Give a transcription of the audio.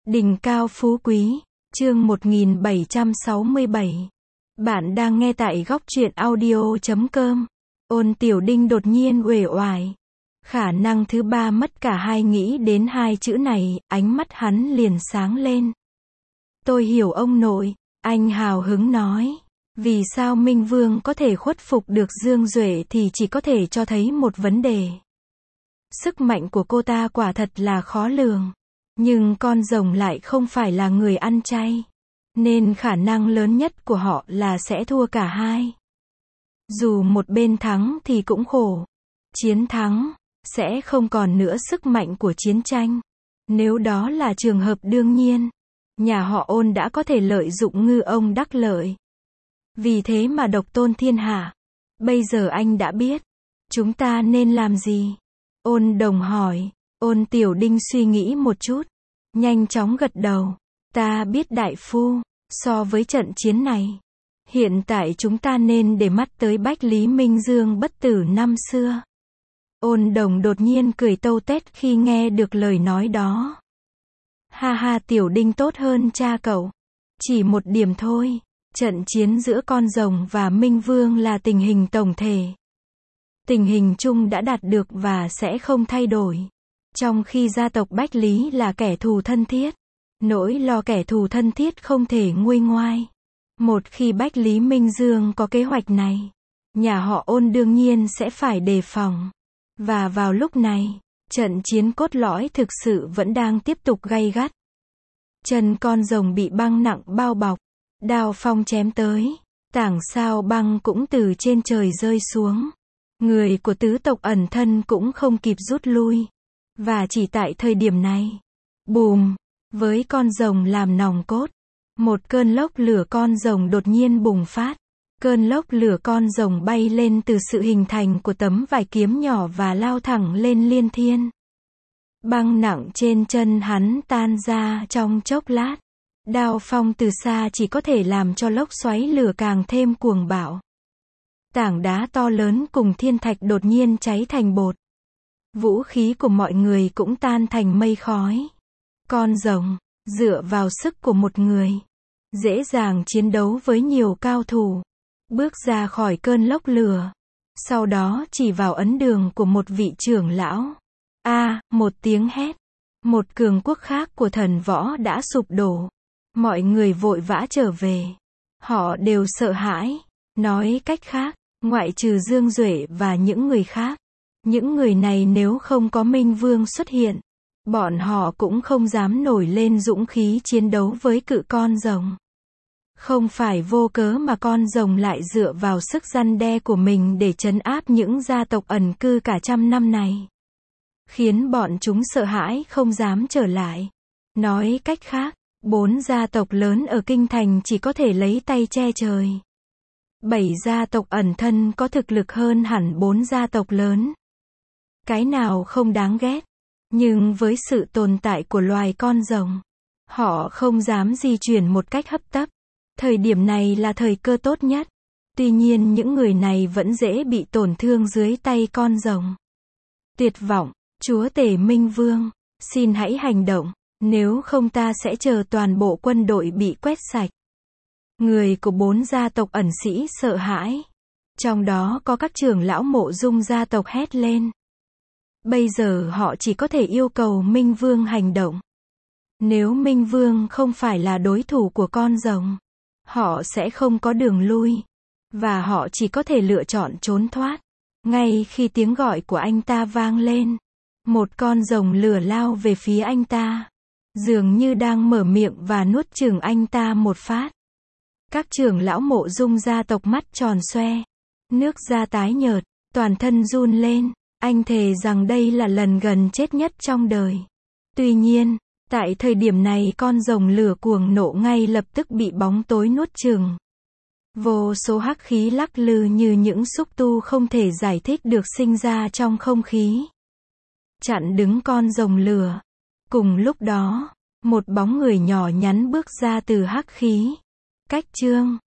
Đỉnh cao phú quý, chương 1767. Bạn đang nghe tại góc truyện audio.com. Ôn Tiểu Đinh đột nhiên uể oải. Khả năng thứ ba mất cả hai, nghĩ đến hai chữ này, ánh mắt hắn liền sáng lên. Tôi hiểu ông nội, anh hào hứng nói. Vì sao Minh Vương có thể khuất phục được Dương Duệ thì chỉ có thể cho thấy một vấn đề. Sức mạnh của cô ta quả thật là khó lường. Nhưng con rồng lại không phải là người ăn chay. Nên khả năng lớn nhất của họ là sẽ thua cả hai. Dù một bên thắng thì cũng khổ. Chiến thắng, sẽ không còn nữa sức mạnh của chiến tranh. Nếu đó là trường hợp đương nhiên, nhà họ Ôn đã có thể lợi dụng ngư ông đắc lợi. Vì thế mà độc tôn thiên hạ. Bây giờ anh đã biết. Chúng ta nên làm gì? Ôn Đồng hỏi. Ôn Tiểu Đinh suy nghĩ một chút. Nhanh chóng gật đầu. Ta biết đại phu. So với trận chiến này, hiện tại chúng ta nên để mắt tới Bách Lý Minh Dương bất tử năm xưa. Ôn Đồng đột nhiên cười tâu tét khi nghe được lời nói đó. Ha ha, Tiểu Đinh tốt hơn cha cậu. Chỉ một điểm thôi. Trận chiến giữa con rồng và Minh Vương là tình hình tổng thể. Tình hình chung đã đạt được và sẽ không thay đổi. Trong khi gia tộc Bách Lý là kẻ thù thân thiết, nỗi lo kẻ thù thân thiết không thể nguôi ngoai. Một khi Bách Lý Minh Dương có kế hoạch này, nhà họ Ôn đương nhiên sẽ phải đề phòng. Và vào lúc này, trận chiến cốt lõi thực sự vẫn đang tiếp tục gay gắt. Chân con rồng bị băng nặng bao bọc, đao phong chém tới, tảng sao băng cũng từ trên trời rơi xuống. Người của tứ tộc ẩn thân cũng không kịp rút lui. Và chỉ tại thời điểm này, bùm, với con rồng làm nòng cốt, một cơn lốc lửa con rồng đột nhiên bùng phát. Cơn lốc lửa con rồng bay lên từ sự hình thành của tấm vải kiếm nhỏ và lao thẳng lên Liên Thiên. Băng nặng trên chân hắn tan ra trong chốc lát. Đao phong từ xa chỉ có thể làm cho lốc xoáy lửa càng thêm cuồng bạo. Tảng đá to lớn cùng thiên thạch đột nhiên cháy thành bột. Vũ khí của mọi người cũng tan thành mây khói. Con rồng, dựa vào sức của một người, dễ dàng chiến đấu với nhiều cao thủ. Bước ra khỏi cơn lốc lửa. Sau đó chỉ vào ấn đường của một vị trưởng lão. Một tiếng hét. Một cường quốc khác của thần võ đã sụp đổ. Mọi người vội vã trở về. Họ đều sợ hãi. Nói cách khác, ngoại trừ Dương Duệ và những người khác, những người này nếu không có Minh Vương xuất hiện, bọn họ cũng không dám nổi lên dũng khí chiến đấu với cự con rồng. Không phải vô cớ mà con rồng lại dựa vào sức răn đe của mình để trấn áp những gia tộc ẩn cư cả trăm năm này. Khiến bọn chúng sợ hãi không dám trở lại. Nói cách khác, 4 gia tộc lớn ở Kinh Thành chỉ có thể lấy tay che trời. 7 gia tộc ẩn thân có thực lực hơn hẳn 4 gia tộc lớn. Cái nào không đáng ghét. Nhưng với sự tồn tại của loài con rồng, họ không dám di chuyển một cách hấp tấp. Thời điểm này là thời cơ tốt nhất. Tuy nhiên những người này vẫn dễ bị tổn thương dưới tay con rồng. Tuyệt vọng, chúa tể Minh Vương, xin hãy hành động, nếu không ta sẽ chờ toàn bộ quân đội bị quét sạch. Người của 4 gia tộc ẩn sĩ sợ hãi. Trong đó có các trưởng lão Mộ Dung gia tộc hét lên. Bây giờ họ chỉ có thể yêu cầu Minh Vương hành động. Nếu Minh Vương không phải là đối thủ của con rồng, họ sẽ không có đường lui. Và họ chỉ có thể lựa chọn trốn thoát. Ngay khi tiếng gọi của anh ta vang lên, một con rồng lửa lao về phía anh ta. Dường như đang mở miệng và nuốt chửng anh ta một phát. Các trưởng lão Mộ Dung gia tộc mắt tròn xoe. Nước da tái nhợt, toàn thân run lên. Anh thề rằng đây là lần gần chết nhất trong đời. Tuy nhiên, tại thời điểm này con rồng lửa cuồng nộ ngay lập tức bị bóng tối nuốt chửng. Vô số hắc khí lắc lư như những xúc tu không thể giải thích được sinh ra trong không khí. Chặn đứng con rồng lửa. Cùng lúc đó, một bóng người nhỏ nhắn bước ra từ hắc khí. Cách Trương.